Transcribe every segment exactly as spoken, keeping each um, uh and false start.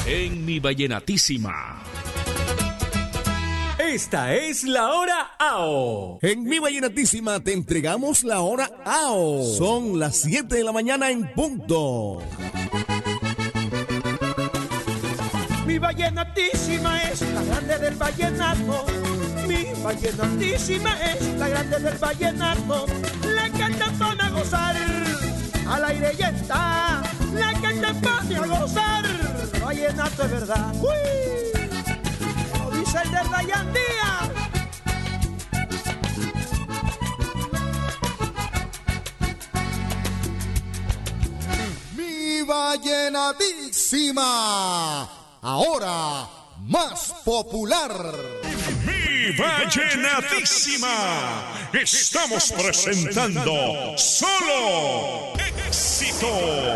En mi vallenatísima. Esta es la hora A O. En mi vallenatísima te entregamos la hora A O. Son las siete de la mañana en punto. Mi vallenatísima es la grande del vallenato. Mi vallenatísima es la grande del vallenato. La que te pone a gozar, al aire ya está. La que te pone a gozar, vallenato es verdad. ¡Uy! Como dice el de Ryan Díaz. Mi vallenatísima, ahora más popular. Mi vallenatísima. Estamos presentando solo éxito.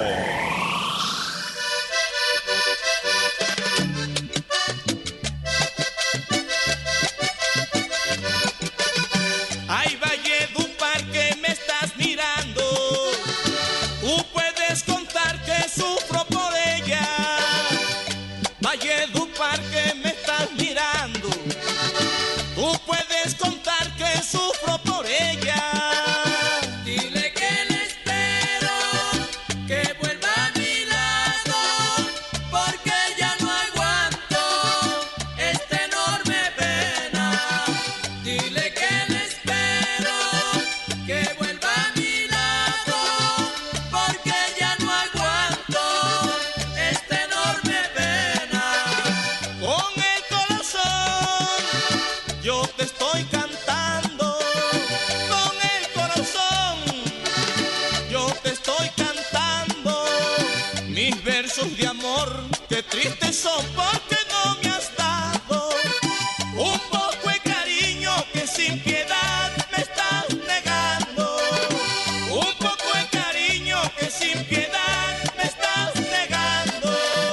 Ay, Valledupar, que me estás mirando. Tú puedes contar que sufro por ella. Valledupar, que me estás mirando. Tú puedes contar que sufro por ella. Dile que le espero, que vuelva a mi lado, porque ya no aguanto esta enorme pena. Dile que le espero, que vuelva a mi lado, porque ya no aguanto esta enorme pena. Con el corazón yo te estoy cantando, con el corazón yo te estoy cantando mis versos de amor, que tristes son porque no me has dado un poco de cariño que sin piedad me estás negando, un poco de cariño que sin piedad me estás negando.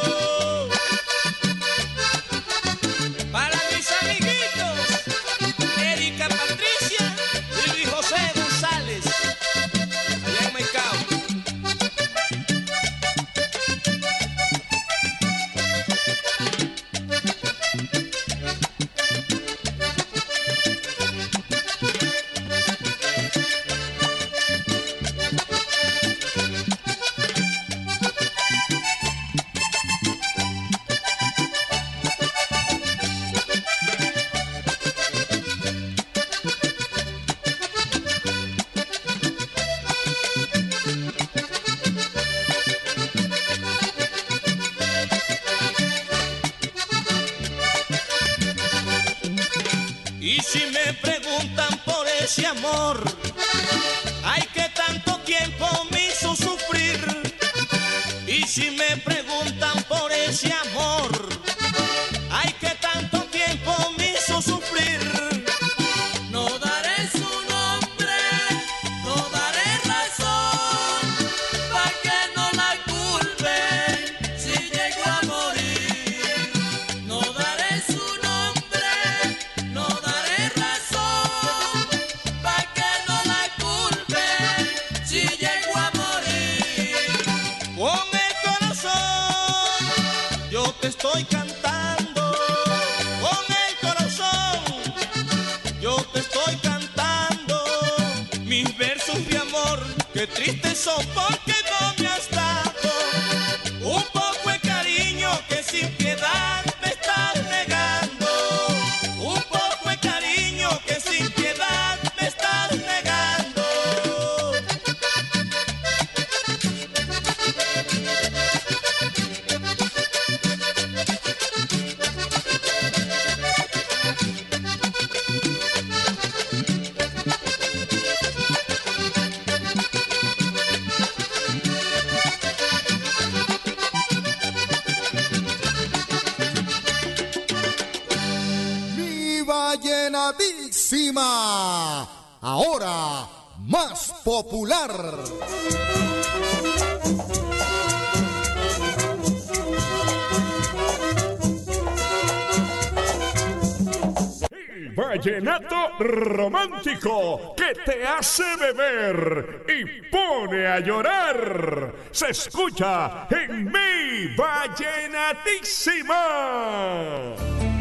Para mis amiguitos, Erika Patricia y Luis José González, allá en Maicao. Y si me preguntan por ese amor, ay, que tanto tiempo me hizo sufrir. Y si me preguntan por ese amor, ay, que tanto tiempo me hizo sufrir. No daré su nombre, no daré razón, pa' que no la culpen si llego a morir. No daré su nombre, no daré razón, pa' que no la culpen si llego a morir. Con el corazón yo te estoy cantando, con el corazón yo te estoy cantando mis versos de amor, que tristes son porque no me has dado un poco de cariño que sin piedad me estás negando, un poco de cariño que sin piedad me estás negando. Mi vallenatísima, ahora más popular. vallenato romántico que te hace beber y pone a llorar. Se escucha en Mi Vallenatísima.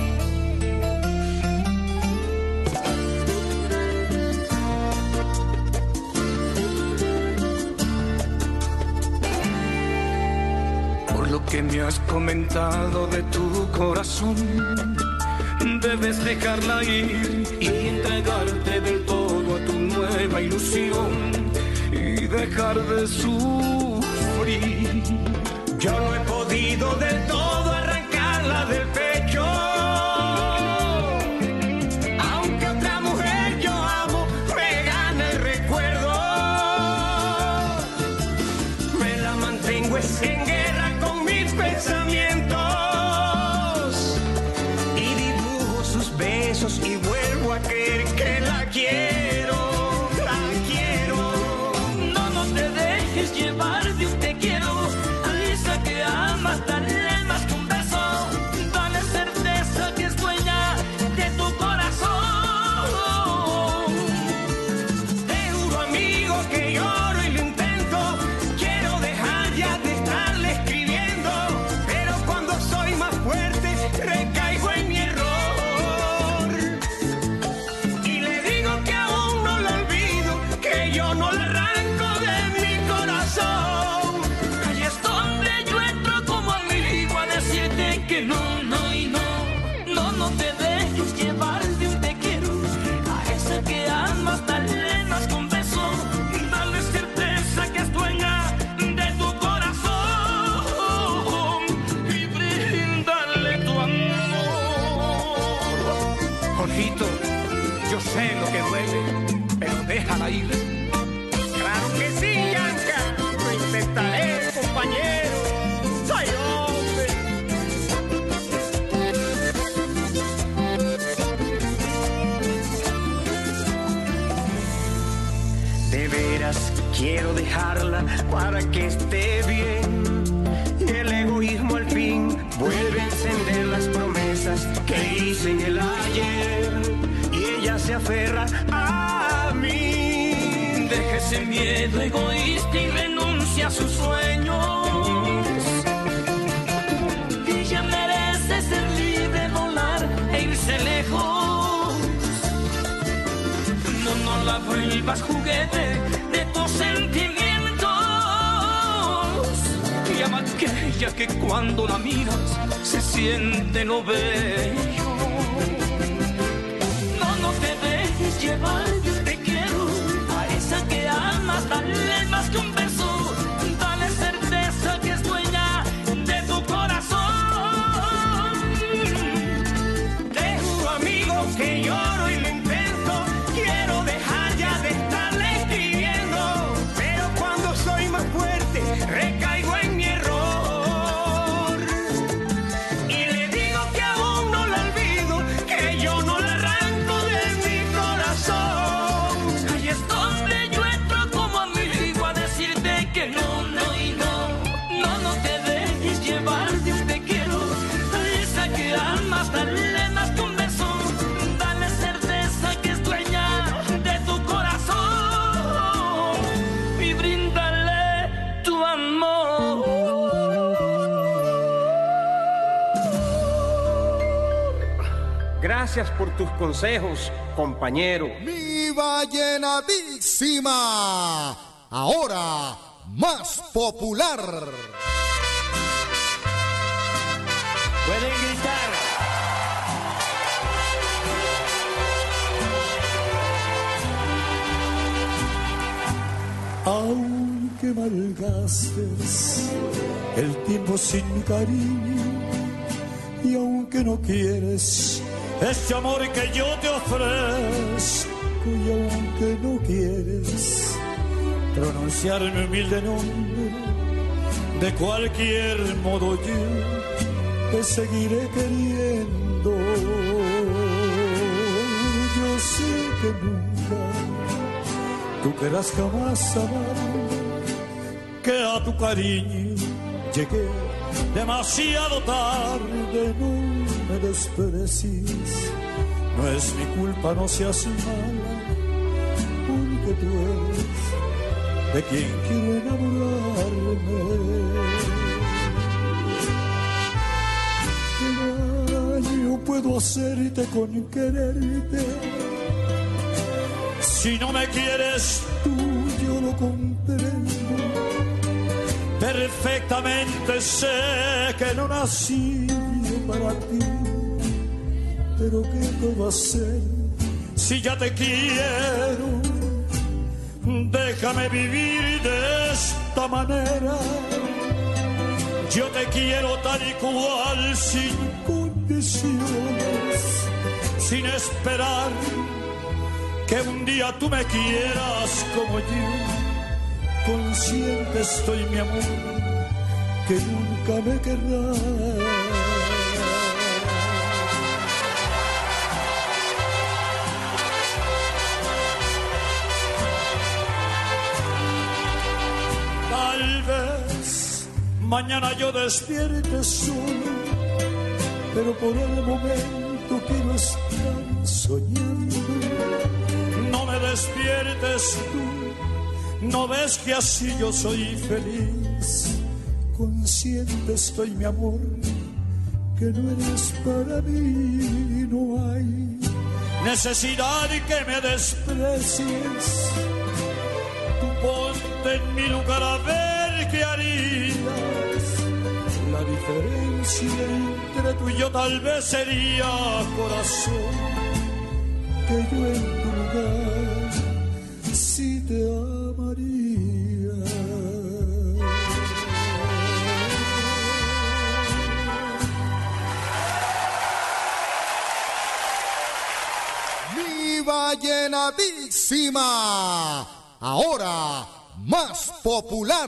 Lo que me has comentado de tu corazón, debes dejarla ir y entregarte del todo a tu nueva ilusión y dejar de sufrir. Yo no he podido del todo arrancarla del pecho, aunque otra mujer yo amo, me gana el recuerdo. Me la mantengo en guerra con mis pensamientos y dibujo sus besos y vuelvo a creer que la quiero, la quiero. No, no te dejes llevar de un te quiero, a esa que amas, dale más que un beso, dale certeza que es dueña de tu corazón. Te juro, amigo, que lloro y lo intento, quiero dejar ya de estarle escribiendo, pero cuando soy más fuerte recaigo en mi error y le digo que aún no lo olvido, que yo no la arranco de mi corazón. Ahí es donde yo entro como amigo a decirte que no, no y no, no, no te dejes llevar de un te quiero, a esa que amas, dale más con beso, dale certeza que es dueña de tu corazón y bríndale tu amor. Jorgito, yo sé lo que duele, pero déjala ir. Claro que sí, Yanka, lo intentaré, compañero. Soy hombre. De veras quiero dejarla para que esté bien y el egoísmo al fin vuelve a encender las promesas que hice en el ayer y ella se aferra a mí. Deja ese miedo egoísta y renuncia a sus sueños. Ella merece ser libre, volar e irse lejos. No, no la vuelvas juguete de tus sentimientos. Y ama aquella que cuando la miras se siente lo bello. No, no te dejes llevar, yo te quiero, a esa que amas, dale más que un beso, dale certeza que es dueña de tu corazón. Te juro, amigo, que lloro y lo intento, quiero dejar ya de estarle escribiendo, pero cuando soy más fuerte recaigo en mi error y le digo que aún no la olvido, que yo no la arranco de mi corazón. Ahí es donde yo entro como amigo a decirte que no, no y no, no, no te dejes llevar de un te quiero, a esa que amas, dale más que un beso, dale certeza que es dueña de tu corazón y bríndale tu amor. Gracias por tus consejos, compañero. Mi Vallenatísima, ahora más popular. Pueden gritar. Aunque malgastes el tiempo sin mi cariño y aunque no quieres este amor que yo te ofrezco y aunque no quieres pronunciar mi humilde nombre, de cualquier modo yo te seguiré queriendo. Yo sé que nunca tú querrás jamás amar, que a tu cariño llegué demasiado tarde. No me desprecies, No es mi culpa, no seas mala, porque tú eres de quien quiero enamorarme. ¿Qué daño puedo hacerte con quererte? Si no me quieres tú, yo lo comprendo. Perfectamente sé que no nací para ti, pero ¿qué puedo hacer si ya te quiero? Déjame vivir de esta manera. Yo te quiero tal y cual, sin condiciones, sin esperar que un día tú me quieras como yo. Consciente estoy, mi amor, que nunca me querrás. Tal vez mañana yo despierte solo, pero por el momento quiero estar soñando. No me despiertes tú. ¿No ves que así yo soy feliz? Consciente estoy, mi amor, que no eres para mí. No hay necesidad de que me desprecies. Tú ponte en mi lugar a ver qué harías. La diferencia entre tú y yo tal vez sería, corazón, que yo en tu lugar sí te amaría. Mi vallenatísima, ahora más popular.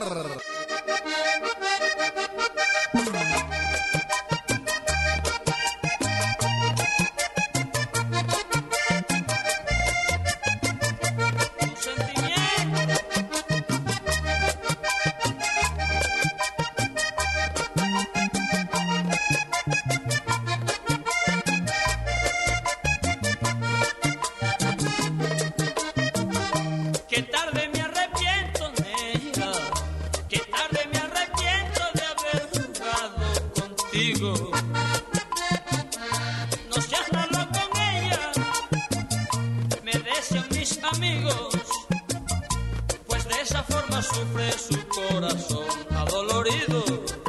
No seas malo con ella, me desean mis amigos, pues de esa forma sufre su corazón adolorido.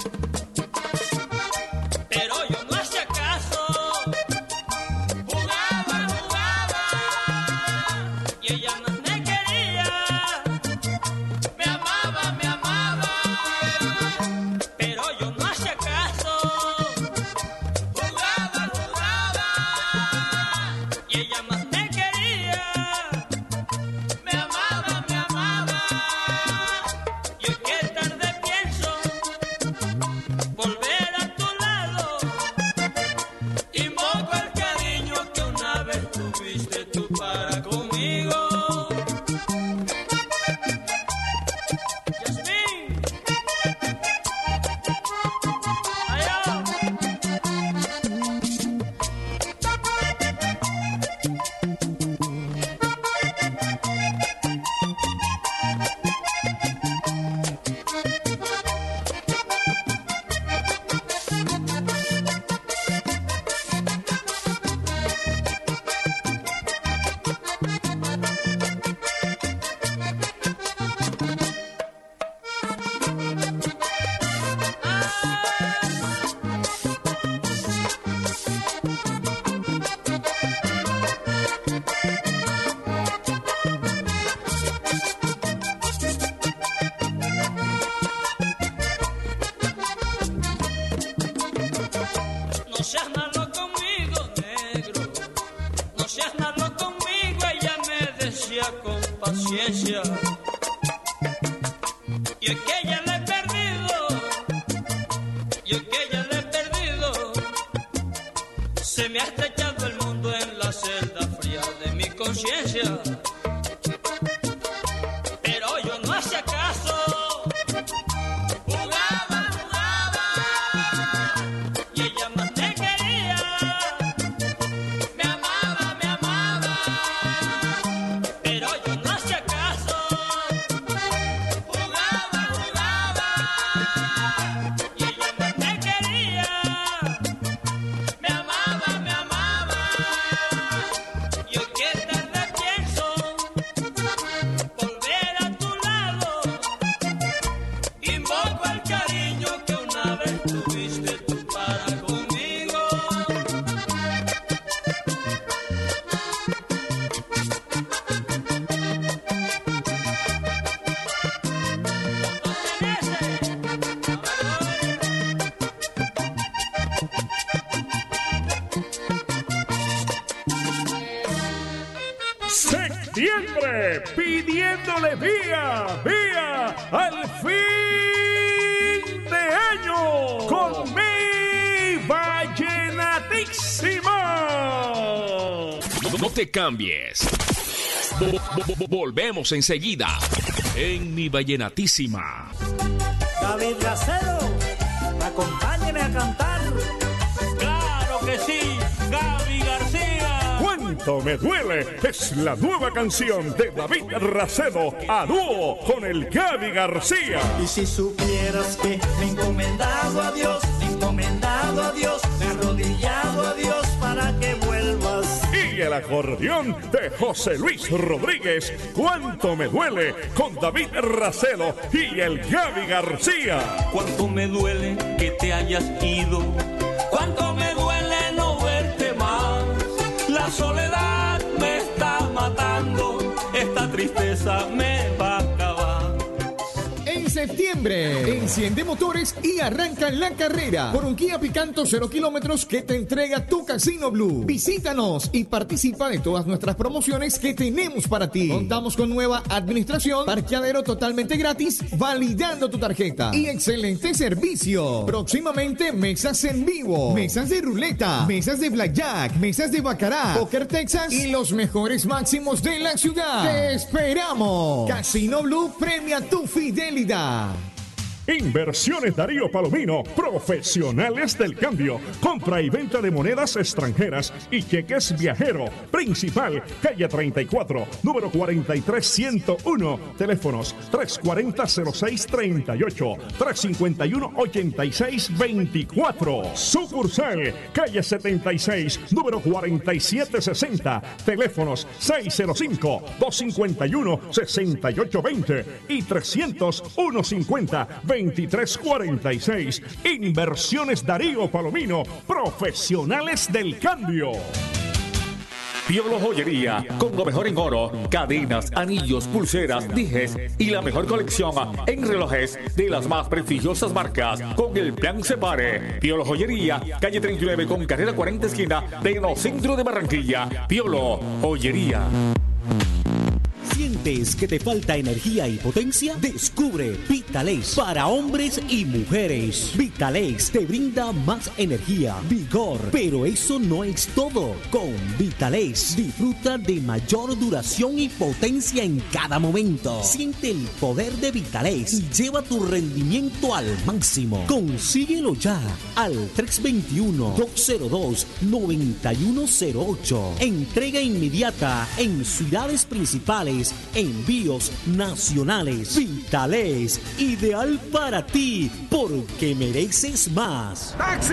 Pero yo no hacía caso, jugaba, jugaba, y ella más me quería, me amaba, me amaba, pero yo no hacía caso. No seas malo conmigo, negro, no seas malo conmigo, ella me decía con paciencia. Y es que ella la he perdido, y es que ella la he perdido. Se me ha estrechado el mundo en la celda fría de mi conciencia. Pero yo no hacía caso. Me amaba, septiembre, pidiéndole vía, vía al fin de año con mi vallenatísima. No, no te cambies. Volvemos enseguida en mi vallenatísima. David Racero, acompáñeme a cantar. Claro que sí, Gaby García. Cuánto me duele es la nueva canción de David Racedo a dúo con el Gaby García. Y si supieras que me he encomendado a Dios, me he encomendado a Dios, me he arrodillado a Dios para que vuelvas. Y el acordeón de José Luis Rodríguez, Cuánto me duele, con David Racedo y el Gaby García. Cuánto me duele que te hayas ido. Cuánto me duele no verte más. La soledad me está matando. Esta tristeza me va a acabar. En septiembre, enciende motores y arranca la carrera por un Kia Picanto cero kilómetros que te entrega tu Casino Blue. Visítanos y participa de todas nuestras promociones que tenemos para ti. Contamos con nueva administración, parqueadero totalmente gratis, validando tu tarjeta y excelente servicio. Próximamente, mesas en vivo, mesas de ruleta, mesas de blackjack, mesas de baccarat, Poker Texas y los mejores máximos de la ciudad. ¡Te esperamos! Casino Blue premia tu fidelidad. Inversiones Darío Palomino, profesionales del cambio, compra y venta de monedas extranjeras y cheques viajero. Principal, calle treinta y cuatro, número cuarenta y tres ciento uno. Teléfonos tres cuarenta cero seis treinta y ocho, tres cincuenta y uno ochenta y seis veinticuatro. Sucursal, calle setenta y seis, número cuarenta y siete sesenta. Teléfonos seis cero cinco, dos cincuenta y uno sesenta y ocho veinte y trescientos uno cincuenta veintitrés cuarenta y seis. Inversiones Darío Palomino, profesionales del cambio. Piolo Joyería, con lo mejor en oro, cadenas, anillos, pulseras, dijes y la mejor colección en relojes de las más prestigiosas marcas con el plan Separe. Piolo Joyería, calle treinta y nueve con carrera cuarenta esquina de no centro de Barranquilla. Piolo Joyería. ¿Sientes que te falta energía y potencia? Descubre Vitalex para hombres y mujeres. Vitalex te brinda más energía, vigor, pero eso no es todo. Con Vitalex disfruta de mayor duración y potencia en cada momento. Siente el poder de Vitalex y lleva tu rendimiento al máximo. Consíguelo ya al tres dos uno, dos cero dos, nueve uno cero ocho. Entrega inmediata en ciudades principales. Envíos nacionales. Vitalex, ideal para ti, porque mereces más. ¡Taxi!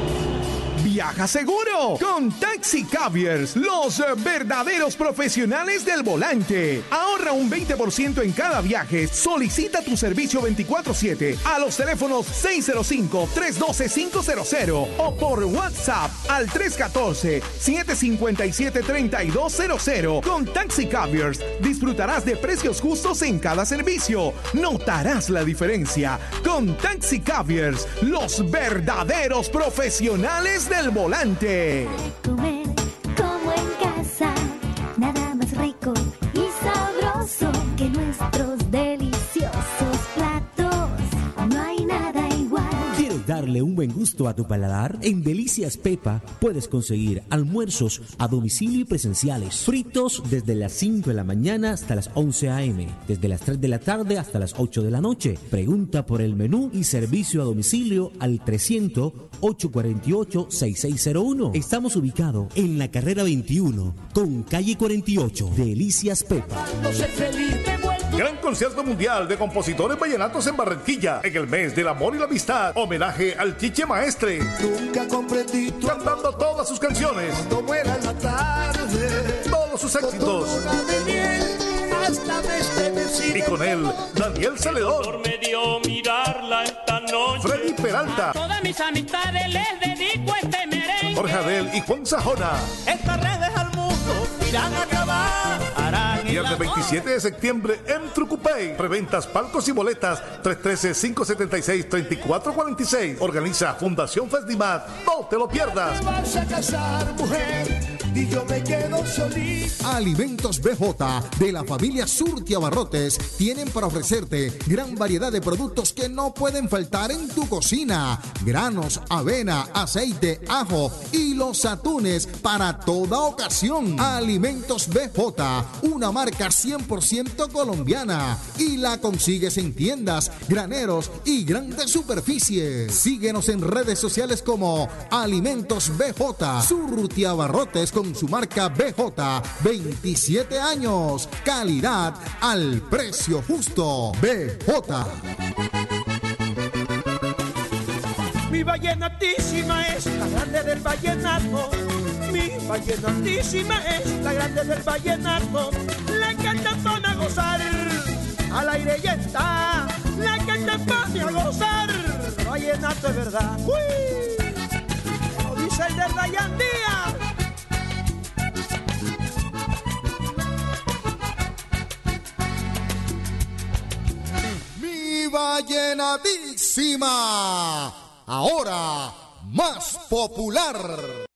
Viaja seguro con Taxi Caviers, los verdaderos profesionales del volante. Ahorra un veinte por ciento en cada viaje. Solicita tu servicio veinticuatro siete a los teléfonos seis cero cinco, tres uno dos, cinco cero cero o por WhatsApp al tres uno cuatro, siete cinco siete, tres dos cero cero. Con Taxi Caviers disfrutarás de precios justos en cada servicio. Notarás la diferencia. Con Taxi Caviers, los verdaderos profesionales del volante. Comer como en casa, nada más rico y sabroso que nuestros deliciosos platos. No hay nada igual. ¿Quieres darle un buen gusto a tu paladar? En Delicias Pepa puedes conseguir almuerzos a domicilio y presenciales, fritos desde las cinco de la mañana hasta las once a eme, desde las tres de la tarde hasta las ocho de la noche. Pregunta por el menú y servicio a domicilio al trescientos, ocho cuarenta y ocho, sesenta y seis cero uno. Estamos ubicados en la carrera veintiuno con calle cuarenta y ocho. Delicias Pepa. Gran concierto mundial de compositores vallenatos en Barranquilla en el mes del amor y la amistad. Homenaje al Chiche Maestre. Nunca comprendí tu cantando todas sus canciones. Cuando muera la tarde, todos sus éxitos. De miel, hasta me estremecí. Y con él, Daniel Celedón. Me dio mirarla esta noche. Freddy Peralta. A todas mis amistades les dedico este merengue. Jorge Adel y Juan Sajona. Estas redes al mundo irán a acabar. Viernes veintisiete de septiembre en Trucupey. Preventas, palcos y boletas. tres uno tres, cinco siete seis, tres cuatro cuatro seis. Organiza Fundación Festimat. No te lo pierdas. Te vas a casar, mujer. y yo me quedo solito. Alimentos B J de la familia Surti Abarrotes tienen para ofrecerte gran variedad de productos que no pueden faltar en tu cocina. Granos, avena, aceite, ajo y los atunes para toda ocasión. Alimentos B J, una marca cien por ciento colombiana y la consigues en tiendas, graneros y grandes superficies. Síguenos en redes sociales como Alimentos B J. Surti Abarrotes con su marca B J. veintisiete años. Calidad al precio justo. B J. Mi vallenatísima es la grande del vallenato. Mi vallenatísima es la grande del vallenato. La que te pone a gozar. Al aire ya está. La que te pone a gozar. Vallenato es verdad. ¡Uy! Lo dice el de Ryan Díaz. Mi vallenatísima. Ahora más popular.